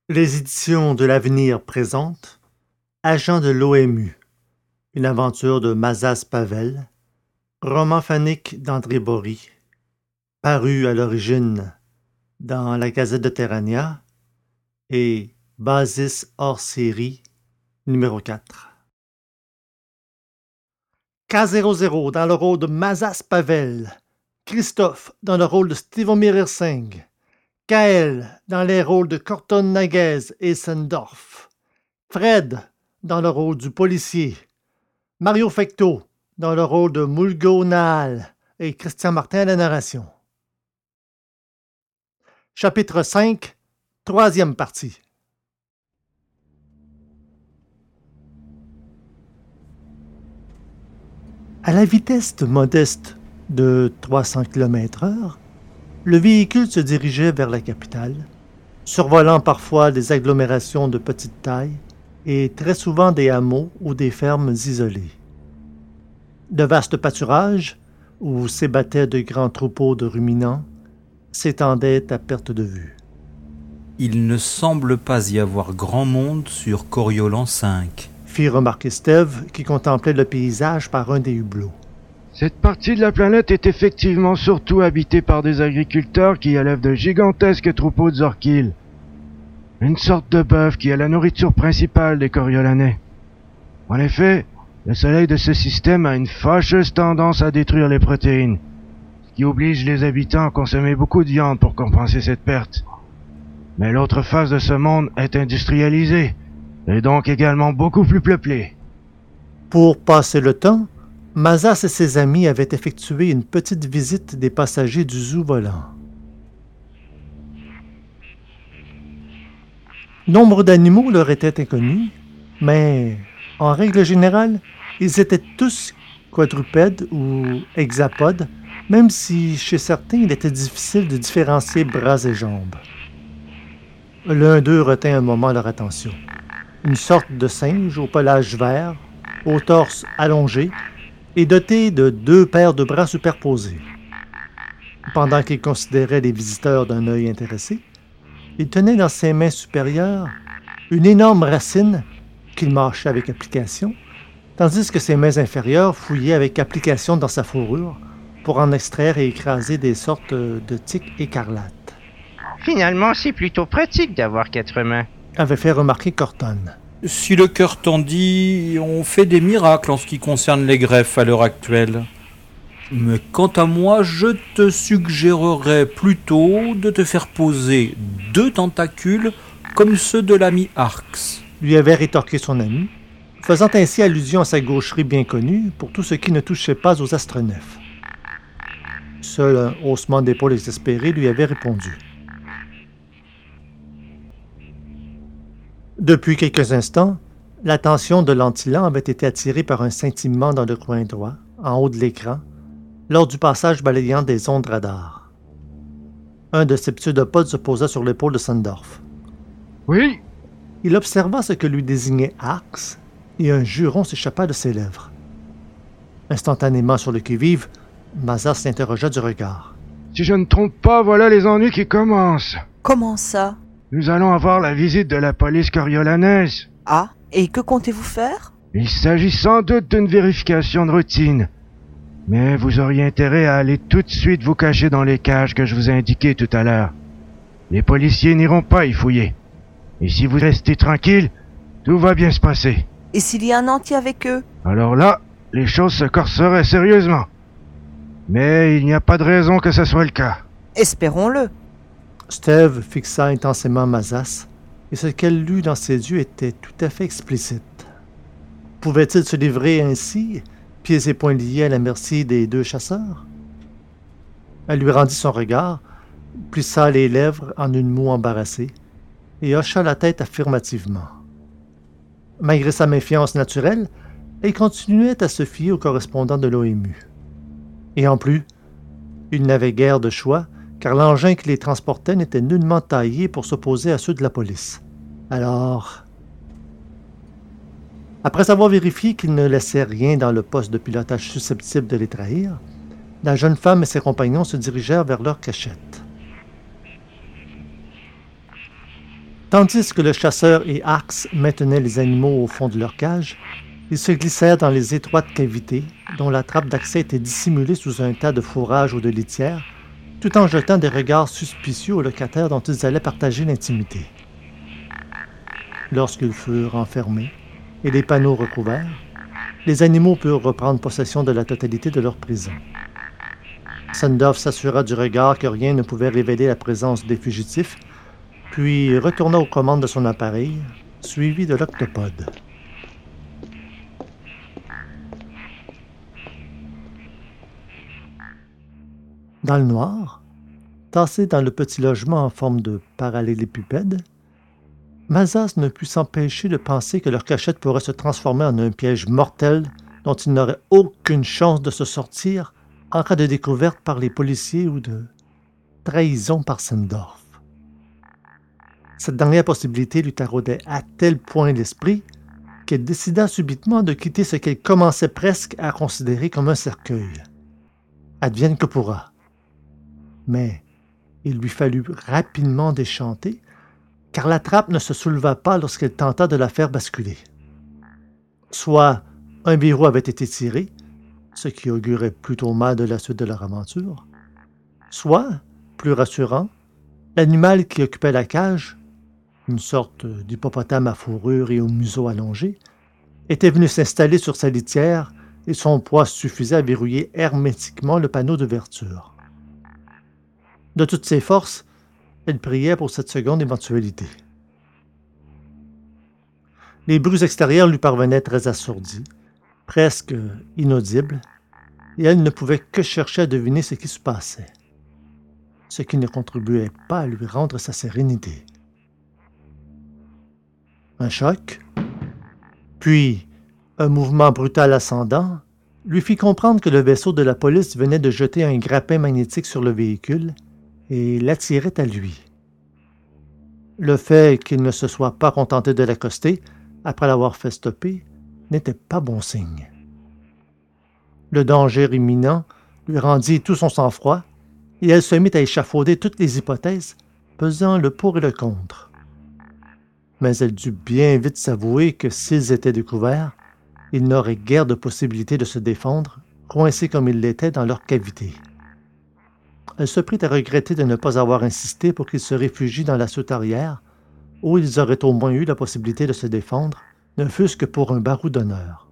Les éditions de l'Avenir présentent Agent de l'OMU, une aventure de Mazas Pavel, roman phonique d'André Bory, paru à l'origine dans la Gazette de Terrania et Basis hors série numéro 4. K00 dans le rôle de Mazas Pavel, Christophe dans le rôle de Stivomir Singh, Kael dans les rôles de Corton Naguez et Sendorf, Fred dans le rôle du policier, Mario Fecto dans le rôle de Mulgo Naal et Christian Martin à la narration. Chapitre 5, troisième partie. À la vitesse modeste de 300 km/h, le véhicule se dirigeait vers la capitale, survolant parfois des agglomérations de petite taille et très souvent des hameaux ou des fermes isolées. De vastes pâturages, où s'ébattaient de grands troupeaux de ruminants, s'étendaient à perte de vue. Il ne semble pas y avoir grand monde sur Coriolan 5. Fit remarquer Steve, qui contemplait le paysage par un des hublots. Cette partie de la planète est effectivement surtout habitée par des agriculteurs qui élèvent de gigantesques troupeaux de zorkils. Une sorte de bœuf qui est la nourriture principale des Coriolanais. En effet, le soleil de ce système a une fâcheuse tendance à détruire les protéines, ce qui oblige les habitants à consommer beaucoup de viande pour compenser cette perte. Mais l'autre face de ce monde est industrialisée, et donc également beaucoup plus peuplée. Pour passer le temps, Mazas et ses amis avaient effectué une petite visite des passagers du zoo volant. Nombre d'animaux leur étaient inconnus, mais en règle générale, ils étaient tous quadrupèdes ou hexapodes, même si chez certains il était difficile de différencier bras et jambes. L'un d'eux retint un moment leur attention. Une sorte de singe au pelage vert, au torse allongé et doté de 2 paires de bras superposés. Pendant qu'il considérait les visiteurs d'un œil intéressé, il tenait dans ses mains supérieures une énorme racine qu'il mâchait avec application, tandis que ses mains inférieures fouillaient avec application dans sa fourrure pour en extraire et écraser des sortes de tiques écarlates. Finalement, c'est plutôt pratique d'avoir 4 mains, avait fait remarquer Corton. Si le cœur t'en dit, on fait des miracles en ce qui concerne les greffes à l'heure actuelle. Mais quant à moi, je te suggérerais plutôt de te faire poser 2 tentacules comme ceux de l'ami Arx. Lui avait rétorqué son ami, faisant ainsi allusion à sa gaucherie bien connue pour tout ce qui ne touchait pas aux astronefs. Seul un haussement d'épaule exaspéré lui avait répondu. Depuis quelques instants, l'attention de l'Antillan avait été attirée par un scintillement dans le coin droit, en haut de l'écran, lors du passage balayant des ondes radar. Un de ses pseudopodes se posa sur l'épaule de Sandorf. Oui, Il observa ce que lui désignait Arx, et un juron s'échappa de ses lèvres. Instantanément sur le qui-vive, Mazas l'interrogea du regard. si je ne trompe pas, voilà les ennuis qui commencent. Comment ça? Nous allons avoir la visite de la police coriolanaise. Ah, et que comptez-vous faire? Il s'agit sans doute d'une vérification de routine. Mais vous auriez intérêt à aller tout de suite vous cacher dans les cages que je vous ai indiquées tout à l'heure. Les policiers n'iront pas y fouiller. Et si vous restez tranquille, tout va bien se passer. Et s'il y a un entier avec eux? Alors là, les choses se corseraient sérieusement. Mais il n'y a pas de raison que ce soit le cas. Espérons-le. Steve fixa intensément Mazas, et ce qu'elle lut dans ses yeux était tout à fait explicite. Pouvait-il se livrer ainsi, pieds et poings liés à la merci des 2 chasseurs? Elle lui rendit son regard, plissa les lèvres en une moue embarrassée, et hocha la tête affirmativement. Malgré sa méfiance naturelle, elle continuait à se fier aux correspondants de l'OMU. Et en plus, il n'avait guère de choix, car l'engin qui les transportait n'était nullement taillé pour s'opposer à ceux de la police. Alors, après avoir vérifié qu'il ne laissait rien dans le poste de pilotage susceptible de les trahir, la jeune femme et ses compagnons se dirigèrent vers leur cachette. Tandis que le chasseur et Axe maintenaient les animaux au fond de leur cage, ils se glissèrent dans les étroites cavités dont la trappe d'accès était dissimulée sous un tas de fourrage ou de litière, tout en jetant des regards suspicieux aux locataires dont ils allaient partager l'intimité. Lorsqu'ils furent enfermés et les panneaux recouverts, les animaux purent reprendre possession de la totalité de leur prison. Sandorf s'assura du regard que rien ne pouvait révéler la présence des fugitifs, puis retourna aux commandes de son appareil, suivi de l'octopode. Dans le noir, tassé dans le petit logement en forme de parallélépipède, Mazas ne put s'empêcher de penser que leur cachette pourrait se transformer en un piège mortel dont il n'aurait aucune chance de se sortir en cas de découverte par les policiers ou de trahison par Sandorf. Cette dernière possibilité lui taraudait à tel point l'esprit qu'elle décida subitement de quitter ce qu'elle commençait presque à considérer comme un cercueil. Advienne que pourra. Mais il lui fallut rapidement déchanter, car la trappe ne se souleva pas lorsqu'elle tenta de la faire basculer. Soit un verrou avait été tiré, ce qui augurait plutôt mal de la suite de leur aventure, soit, plus rassurant, l'animal qui occupait la cage, une sorte d'hippopotame à fourrure et au museau allongé, était venu s'installer sur sa litière et son poids suffisait à verrouiller hermétiquement le panneau d'ouverture. De toutes ses forces, elle priait pour cette seconde éventualité. Les bruits extérieurs lui parvenaient très assourdis, presque inaudibles, et elle ne pouvait que chercher à deviner ce qui se passait, ce qui ne contribuait pas à lui rendre sa sérénité. Un choc, puis un mouvement brutal ascendant, lui fit comprendre que le vaisseau de la police venait de jeter un grappin magnétique sur le véhicule et l'attirait à lui. Le fait qu'il ne se soit pas contenté de l'accoster, après l'avoir fait stopper, n'était pas bon signe. Le danger imminent lui rendit tout son sang-froid, et elle se mit à échafauder toutes les hypothèses, pesant le pour et le contre. Mais elle dut bien vite s'avouer que s'ils étaient découverts, ils n'auraient guère de possibilité de se défendre, coincés comme ils l'étaient dans leur cavité. Elle se prit à regretter de ne pas avoir insisté pour qu'ils se réfugient dans la soute arrière, où ils auraient au moins eu la possibilité de se défendre, ne fût-ce que pour un barreau d'honneur.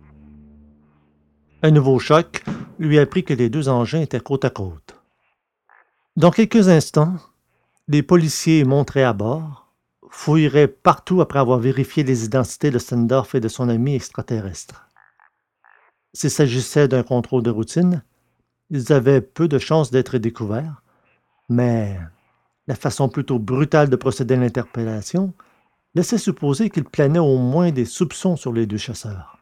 Un nouveau choc lui apprit que les deux engins étaient côte à côte. Dans quelques instants, les policiers montraient à bord, fouilleraient partout après avoir vérifié les identités de Sandorf et de son ami extraterrestre. S'il s'agissait d'un contrôle de routine, ils avaient peu de chances d'être découverts, mais la façon plutôt brutale de procéder à l'interpellation laissait supposer qu'il planait au moins des soupçons sur les deux chasseurs.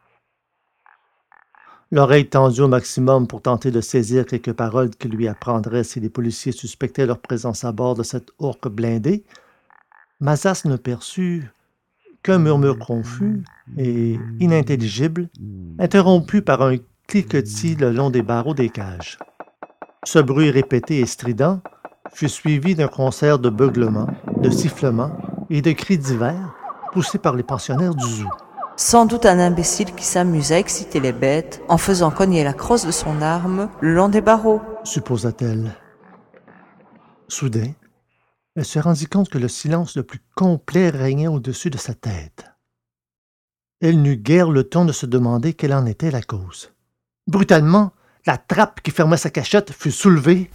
L'oreille tendue au maximum pour tenter de saisir quelques paroles qui lui apprendraient si les policiers suspectaient leur présence à bord de cette ourque blindée, Mazas ne perçut qu'un murmure confus et inintelligible, interrompu par un cliquetis le long des barreaux des cages. Ce bruit répété et strident fut suivi d'un concert de beuglements, de sifflements et de cris divers poussés par les pensionnaires du zoo. Sans doute un imbécile qui s'amuse à exciter les bêtes en faisant cogner la crosse de son arme le long des barreaux, supposa-t-elle. Soudain, elle se rendit compte que le silence le plus complet régnait au-dessus de sa tête. Elle n'eut guère le temps de se demander quelle en était la cause. Brutalement, la trappe qui fermait sa cachette fut soulevée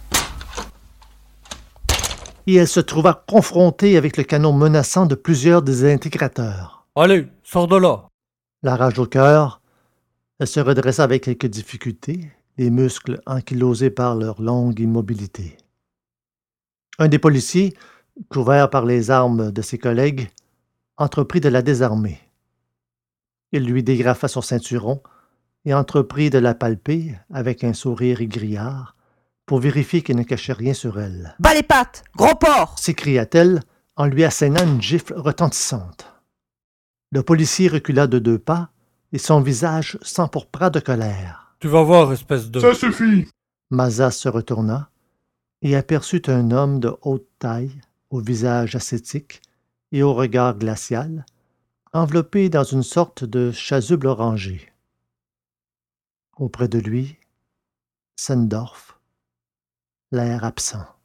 et elle se trouva confrontée avec le canon menaçant de plusieurs des intégrateurs. « Allez, sors de là !» La rage au cœur, elle se redressa avec quelques difficultés, les muscles ankylosés par leur longue immobilité. Un des policiers, couvert par les armes de ses collègues, entreprit de la désarmer. Il lui dégrafa son ceinturon et entreprit de la palper avec un sourire aigriard pour vérifier qu'il ne cachait rien sur elle. « Bas les pattes, gros porc !» s'écria-t-elle en lui assénant une gifle retentissante. Le policier recula de 2 pas et son visage s'empourpra de colère. « Tu vas voir, espèce de... » Ça suffit! Mazas se retourna et aperçut un homme de haute taille, au visage ascétique et au regard glacial, enveloppé dans une sorte de chasuble orangé. Auprès de lui, Sendorf, l'air absent.